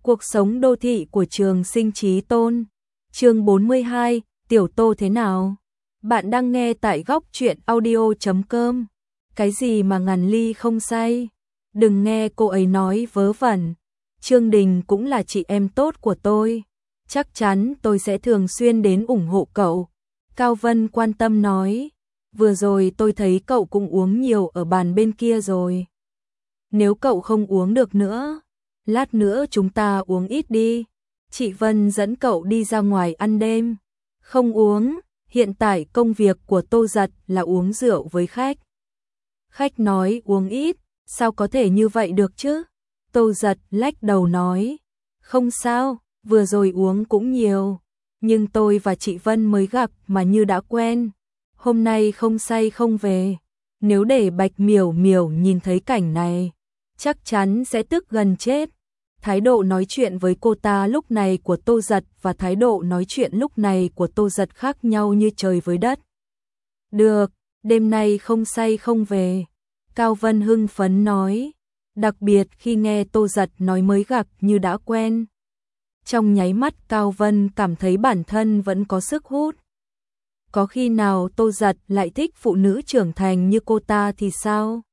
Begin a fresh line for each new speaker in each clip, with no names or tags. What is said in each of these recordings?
Cuộc sống đô thị của Trường Sinh Chí Tôn. Chương 42, Tiểu Tô thế nào? Bạn đang nghe tại góc truyện audio.com. Cái gì mà ngàn ly không say? Đừng nghe cô ấy nói vớ vẩn. Trương Đình cũng là chị em tốt của tôi. Chắc chắn tôi sẽ thường xuyên đến ủng hộ cậu. Cao Vân quan tâm nói. Vừa rồi tôi thấy cậu cũng uống nhiều ở bàn bên kia rồi. Nếu cậu không uống được nữa, lát nữa chúng ta uống ít đi. Chị Vân dẫn cậu đi ra ngoài ăn đêm. Không uống, hiện tại công việc của Tô Giật là uống rượu với khách. Khách nói uống ít, sao có thể như vậy được chứ? Tô Giật lách đầu nói. Không sao, vừa rồi uống cũng nhiều. Nhưng tôi và chị Vân mới gặp mà như đã quen. Hôm nay không say không về. Nếu để Bạch Miểu Miểu nhìn thấy cảnh này, chắc chắn sẽ tức gần chết. Thái độ nói chuyện với cô ta lúc này của Tô Giật và thái độ nói chuyện lúc này của Tô Giật khác nhau như trời với đất. Được, đêm nay không say không về. Cao Vân hưng phấn nói. Đặc biệt khi nghe Tô Giật nói mới gặp như đã quen. Trong nháy mắt Cao Vân cảm thấy bản thân vẫn có sức hút. Có khi nào Tô Giật lại thích phụ nữ trưởng thành như cô ta thì sao?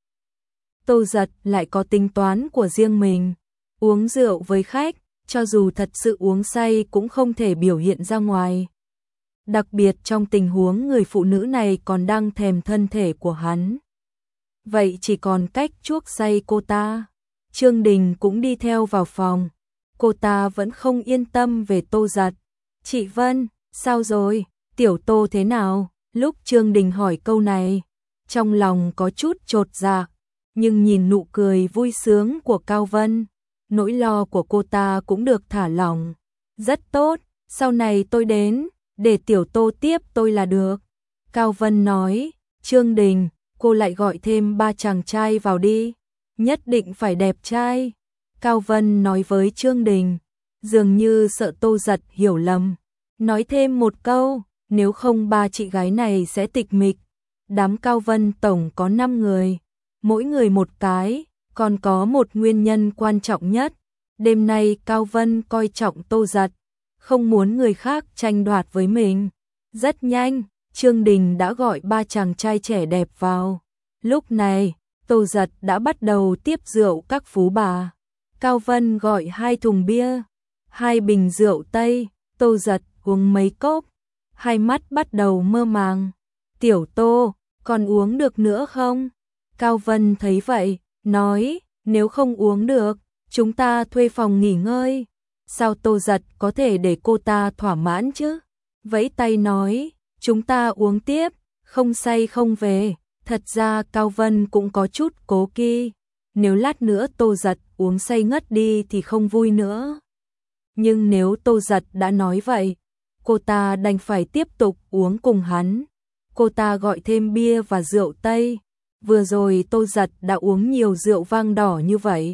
Tô Giật lại có tính toán của riêng mình. Uống rượu với khách, cho dù thật sự uống say cũng không thể biểu hiện ra ngoài. Đặc biệt trong tình huống người phụ nữ này còn đang thèm thân thể của hắn. Vậy chỉ còn cách chuốc say cô ta. Trương Đình cũng đi theo vào phòng. Cô ta vẫn không yên tâm về Tô Giật. Chị Vân, sao rồi? Tiểu Tô thế nào? Lúc Trương Đình hỏi câu này, trong lòng có chút chột dạ, nhưng nhìn nụ cười vui sướng của Cao Vân, nỗi lo của cô ta cũng được thả lỏng. Rất tốt, sau này tôi đến, để Tiểu Tô tiếp tôi là được. Cao Vân nói. Trương Đình, cô lại gọi thêm 3 chàng trai vào đi, nhất định phải đẹp trai. Cao Vân nói với Trương Đình, dường như sợ Tô Giật hiểu lầm. Nói thêm một câu, nếu không 3 chị gái này sẽ tịch mịch. Đám Cao Vân tổng có 5 người, mỗi người một cái, còn có một nguyên nhân quan trọng nhất. Đêm nay Cao Vân coi trọng Tô Giật, không muốn người khác tranh đoạt với mình. Rất nhanh, Trương Đình đã gọi 3 chàng trai trẻ đẹp vào. Lúc này, Tô Giật đã bắt đầu tiếp rượu các phú bà. Cao Vân gọi 2 thùng bia, 2 bình rượu Tây, Tô Giật uống mấy cốc, hai mắt bắt đầu mơ màng. Tiểu Tô, còn uống được nữa không? Cao Vân thấy vậy, nói, nếu không uống được, chúng ta thuê phòng nghỉ ngơi. Sao Tô Giật có thể để cô ta thỏa mãn chứ? Vẫy tay nói, chúng ta uống tiếp, không say không về. Thật ra Cao Vân cũng có chút cố kỵ, nếu lát nữa Tô Giật uống say ngất đi thì không vui nữa. Nhưng nếu Tô Giật đã nói vậy, cô ta đành phải tiếp tục uống cùng hắn. Cô ta gọi thêm bia và rượu Tây. Vừa rồi Tô Giật đã uống nhiều rượu vang đỏ như vậy.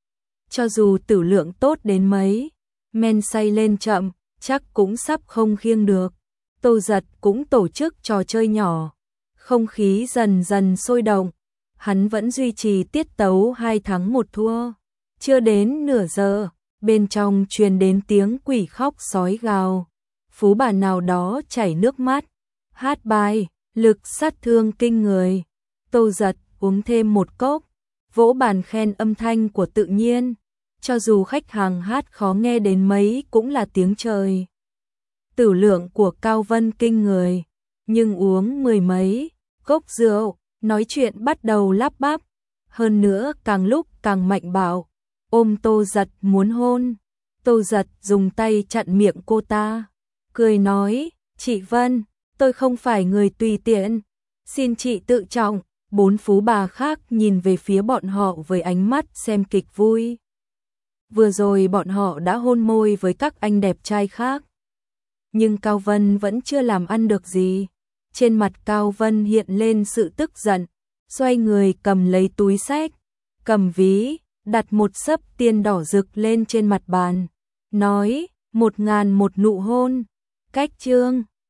Cho dù tử lượng tốt đến mấy, men say lên chậm, chắc cũng sắp không khiêng được. Tô Giật cũng tổ chức trò chơi nhỏ. Không khí dần dần sôi động. Hắn vẫn duy trì tiết tấu 2 thắng 1 thua. Chưa đến nửa giờ, bên trong truyền đến tiếng quỷ khóc sói gào. Phú bà nào đó chảy nước mắt, hát bài, lực sát thương kinh người. Tô Giật uống thêm một cốc, vỗ bàn khen âm thanh của tự nhiên. Cho dù khách hàng hát khó nghe đến mấy cũng là tiếng trời. Tử lượng của Cao Vân kinh người, nhưng uống 10 mấy cốc rượu, nói chuyện bắt đầu lắp bắp. Hơn nữa càng lúc càng mạnh bạo, ôm Tô Giật muốn hôn. Tô Giật dùng tay chặn miệng cô ta, cười nói, chị Vân, tôi không phải người tùy tiện, xin chị tự trọng. 4 phú bà khác nhìn về phía bọn họ với ánh mắt xem kịch vui. Vừa rồi bọn họ đã hôn môi với các anh đẹp trai khác, nhưng Cao Vân vẫn chưa làm ăn được gì. Trên mặt Cao Vân hiện lên sự tức giận, xoay người cầm lấy túi xách, cầm ví, đặt một xấp tiền đỏ rực lên trên mặt bàn, nói, 1001 nụ hôn. Cách chương